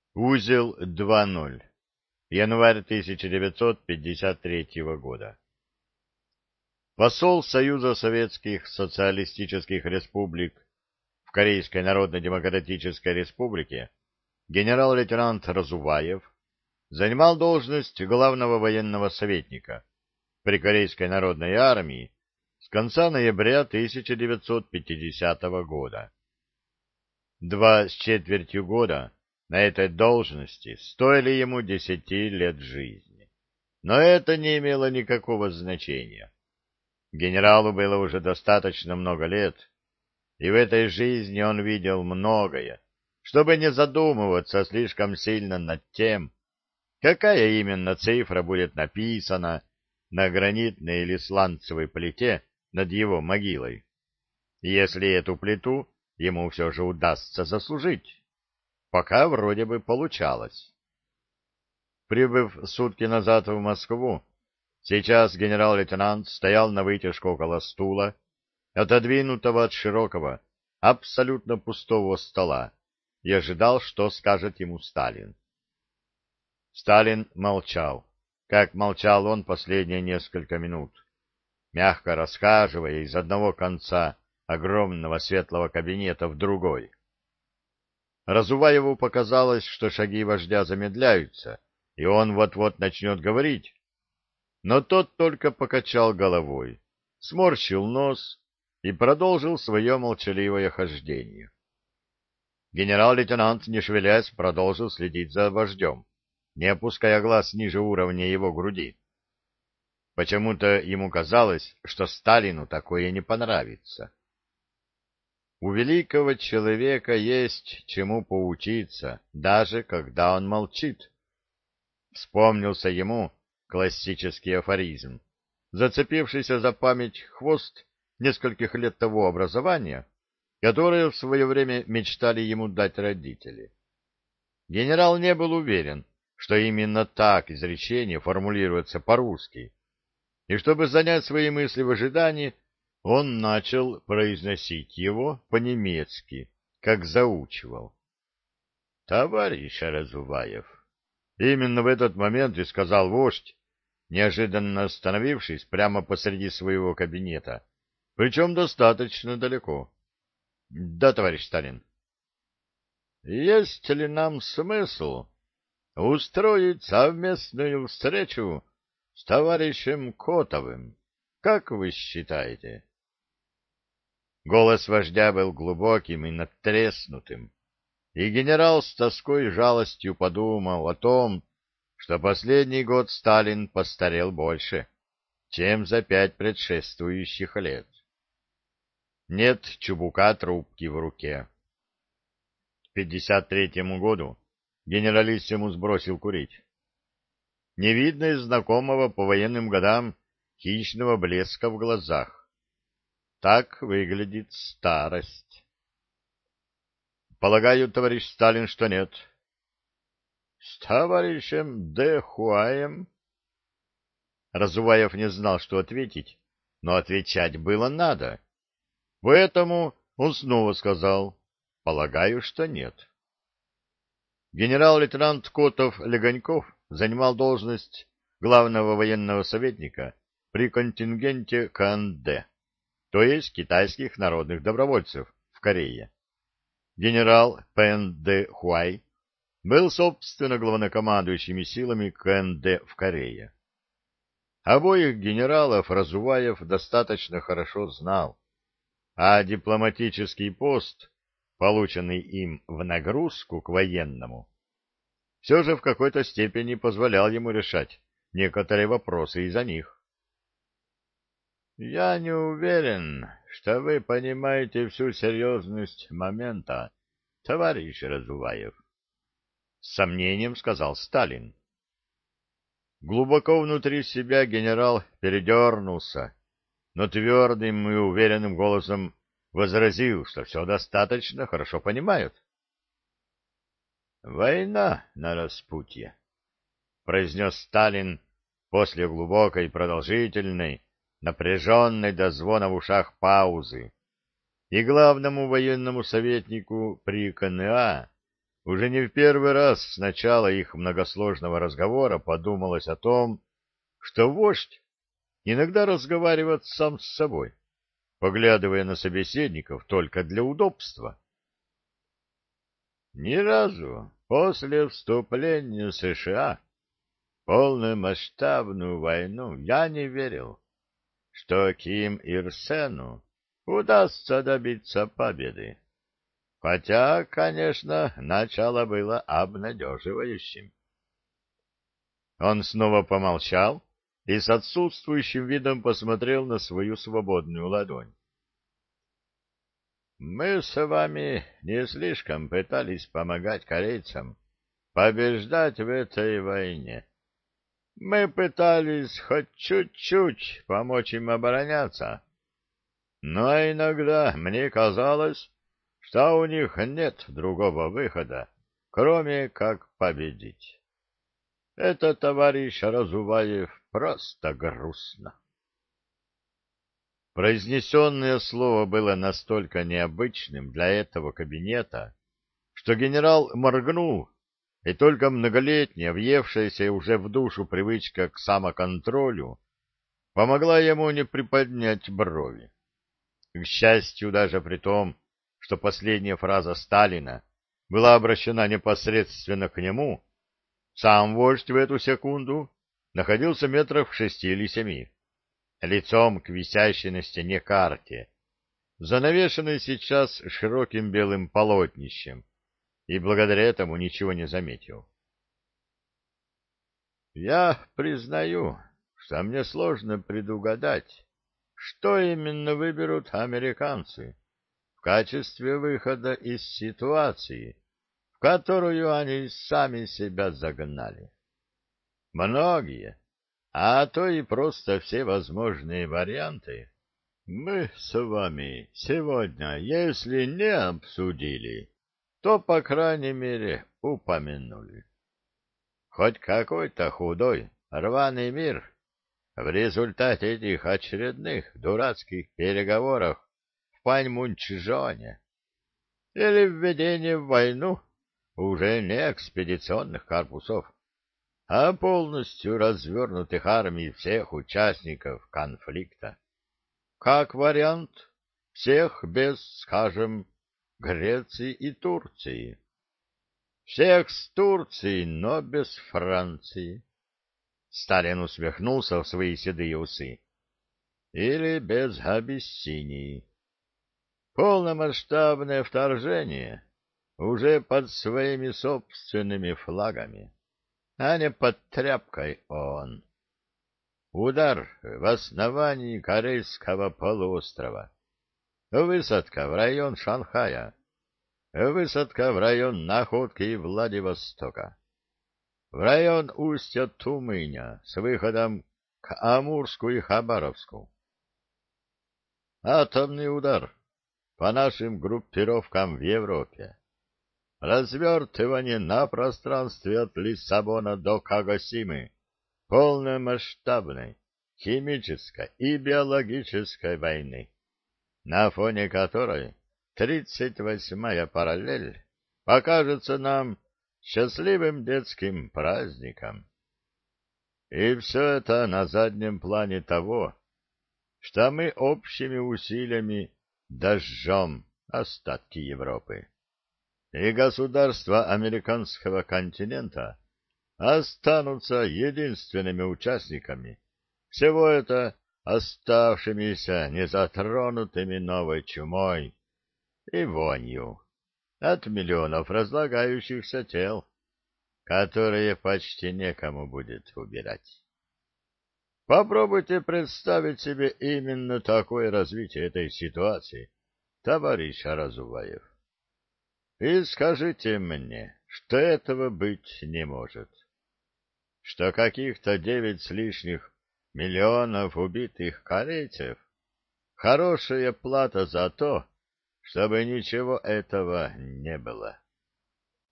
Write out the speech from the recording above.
Узел 2.0. Январь 1953 года. Посол Союза Советских Социалистических Республик в Корейской Народно-Демократической Республике генерал-лейтенант Разуваев занимал должность главного военного советника при Корейской Народной Армии с конца ноября 1950 года. 2 с четвертью года на этой должности стоили ему 10 лет жизни. Но это не имело никакого значения. Генералу было уже достаточно много лет, и в этой жизни он видел многое, чтобы не задумываться слишком сильно над тем, какая именно цифра будет написана на гранитной или сланцевой плите над его могилой, если эту плиту ему все же удастся заслужить. Пока вроде бы получалось. Прибыв сутки назад в Москву, сейчас генерал-лейтенант стоял на вытяжку около стула, отодвинутого от широкого, абсолютно пустого стола, и ожидал, что скажет ему Сталин. Сталин молчал, как молчал он последние несколько минут, мягко расхаживая из одного конца огромного светлого кабинета в другой. Разуваеву показалось, что шаги вождя замедляются, и он вот-вот начнет говорить. Но тот только покачал головой, сморщил нос и продолжил свое молчаливое хождение. Генерал-лейтенант, не шевелясь, продолжил следить за вождем, не опуская глаз ниже уровня его груди. Почему-то ему казалось, что Сталину такое не понравится. У великого человека есть чему поучиться, даже когда он молчит. Вспомнился ему классический афоризм, зацепившийся за память хвост нескольких лет того образования, которое в свое время мечтали ему дать родители. Генерал не был уверен, что именно так изречение формулируется по-русски, и чтобы занять свои мысли в ожидании, он начал произносить его по-немецки, как заучивал. «Товарищ Разуваев!» Именно в этот момент и сказал вождь, неожиданно остановившись прямо посреди своего кабинета, причем достаточно далеко. «Да, товарищ Сталин». «Есть ли нам смысл устроить совместную встречу с товарищем Котовым? Как вы считаете?» Голос вождя был глубоким и надтреснутым, и генерал с тоской и жалостью подумал о том, что последний год Сталин постарел больше, чем за 5 предшествующих лет. Нет чубука трубки в руке. К 1953 году генералиссимус бросил курить. Не видно и знакомого по военным годам хищного блеска в глазах. Так выглядит старость. Полагаю, товарищ Сталин, что нет. С товарищем Дэ Хуаем? Разуваев не знал, что ответить, но отвечать было надо. Поэтому он снова сказал: полагаю, что нет. Генерал-лейтенант Котов-Легоньков занимал должность главного военного советника при контингенте КНД, то есть китайских народных добровольцев в Корее. Генерал Пен Дэ Хуай был, собственно, главнокомандующими силами КНД в Корее. Обоих генералов Разуваев достаточно хорошо знал, а дипломатический пост, полученный им в нагрузку к военному, все же в какой-то степени позволял ему решать некоторые вопросы из-за них. «Я не уверен, что вы понимаете всю серьезность момента, товарищ Разуваев», — с сомнением сказал Сталин. Глубоко внутри себя генерал передернулся, но твердым и уверенным голосом возразил, что все достаточно хорошо понимают. «Война на распутье», — произнес Сталин после глубокой, продолжительной, напряженной до звона в ушах паузы, и главному военному советнику при КНА уже не в первый раз с начала их многосложного разговора подумалось о том, что вождь иногда разговаривает сам с собой, поглядывая на собеседников только для удобства. Ни разу после вступления США в полномасштабную войну я не верил, что Ким Ир Сену удастся добиться победы. Хотя, конечно, начало было обнадеживающим. Он снова помолчал и с отсутствующим видом посмотрел на свою свободную ладонь. Мы с вами не слишком пытались помогать корейцам побеждать в этой войне. Мы пытались хоть чуть-чуть помочь им обороняться, но иногда мне казалось, что у них нет другого выхода, кроме как победить. Это, товарищ Разуваев, просто грустно. Произнесенное слово было настолько необычным для этого кабинета, что генерал моргнул, и только многолетняя, въевшаяся уже в душу привычка к самоконтролю помогла ему не приподнять брови. К счастью, даже при том, что последняя фраза Сталина была обращена непосредственно к нему, сам вождь в эту секунду находился метров в 6 или 7, лицом к висящей на стене карте, занавешенной сейчас широким белым полотнищем, и благодаря этому ничего не заметил. Я признаю, что мне сложно предугадать, что именно выберут американцы в качестве выхода из ситуации, в которую они сами себя загнали. Многие, а то и просто все возможные варианты мы с вами сегодня, если не обсудили, то, по крайней мере, упомянули. Хоть какой-то худой, рваный мир в результате этих очередных дурацких переговоров в Паньмунчжоне или введение в войну уже не экспедиционных корпусов, а полностью развернутых армий всех участников конфликта. Как вариант, всех без, скажем, Греции и Турции. Всех с Турцией, но без Франции. Сталин усмехнулся в свои седые усы. Или без Абиссинии. Полномасштабное вторжение уже под своими собственными флагами, а не под тряпкой ООН. Удар в основании Корейского полуострова. Высадка в район Шанхая. Высадка в район Находки и Владивостока. В район устья Тумыня с выходом к Амурску и Хабаровску. Атомный удар по нашим группировкам в Европе. Развертывание на пространстве от Лиссабона до Кагосимы полномасштабной химической и биологической войны, на фоне которой 38-я параллель покажется нам счастливым детским праздником. И все это на заднем плане того, что мы общими усилиями дожжем остатки Европы. И государства американского континента останутся единственными участниками всего это оставшимися незатронутыми новой чумой и вонью от миллионов разлагающихся тел, которые почти некому будет убирать. Попробуйте представить себе именно такое развитие этой ситуации, товарищ Разуваев. И скажите мне, что этого быть не может. Что каких-то 9 с лишних миллионов убитых корейцев — хорошая плата за то, чтобы ничего этого не было.